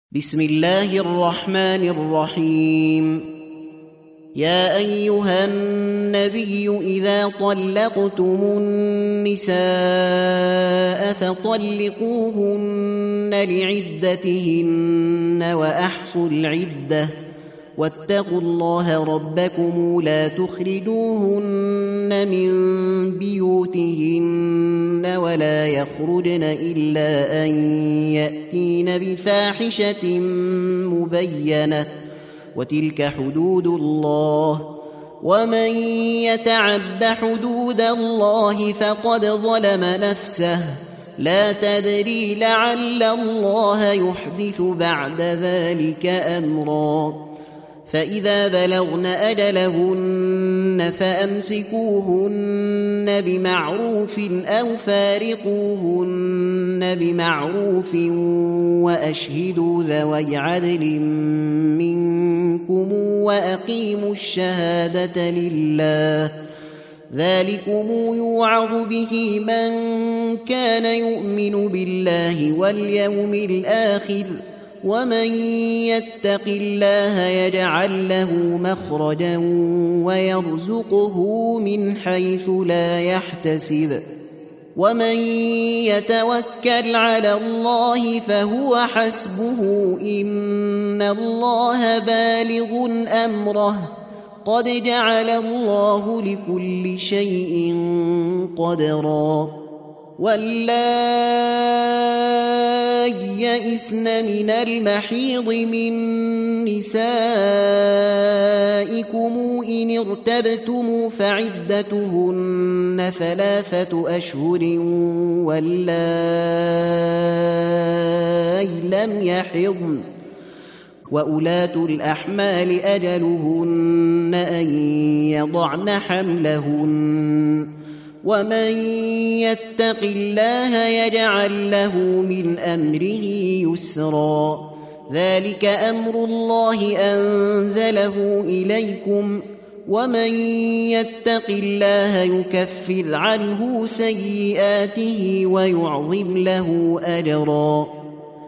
بسم الله الرحمن الرحيم. يا أيها النبي إذا طلقتم النساء فطلقوهن لعدتهن وأحصوا العدة واتقوا الله ربكم لا تخرجوهن من بيوتهن ولا يخرجن إلا أن يأتين بفاحشة مبينة وتلك حدود الله ومن يتعد حدود الله فقد ظلم نفسه لا تدري لعل الله يحدث بعد ذلك أمرا. فإذا بلغن أجلهن فأمسكوهن بمعروف أو فارقوهن بمعروف وأشهدوا ذوي عدل منكم وأقيموا الشهادة لله ذلكم يوعظ به من كان يؤمن بالله واليوم الآخر ومن يتق الله يجعل له مخرجا ويرزقه من حيث لا يحتسب ومن يتوكل على الله فهو حسبه إن الله بالغ أمره قد جعل الله لكل شيء قدرا. واللائي يئسن من المحيض من نسائكم إن ارتبتم فعدتهن 3 أشهر واللائي لم يحضن وأولاة الأحمال أجلهن أن يضعن حملهن ومن يتق الله يجعل له من أمره يسرا. ذلك أمر الله أنزله إليكم ومن يتق الله يكفر عنه سيئاته ويعظم له أجرا.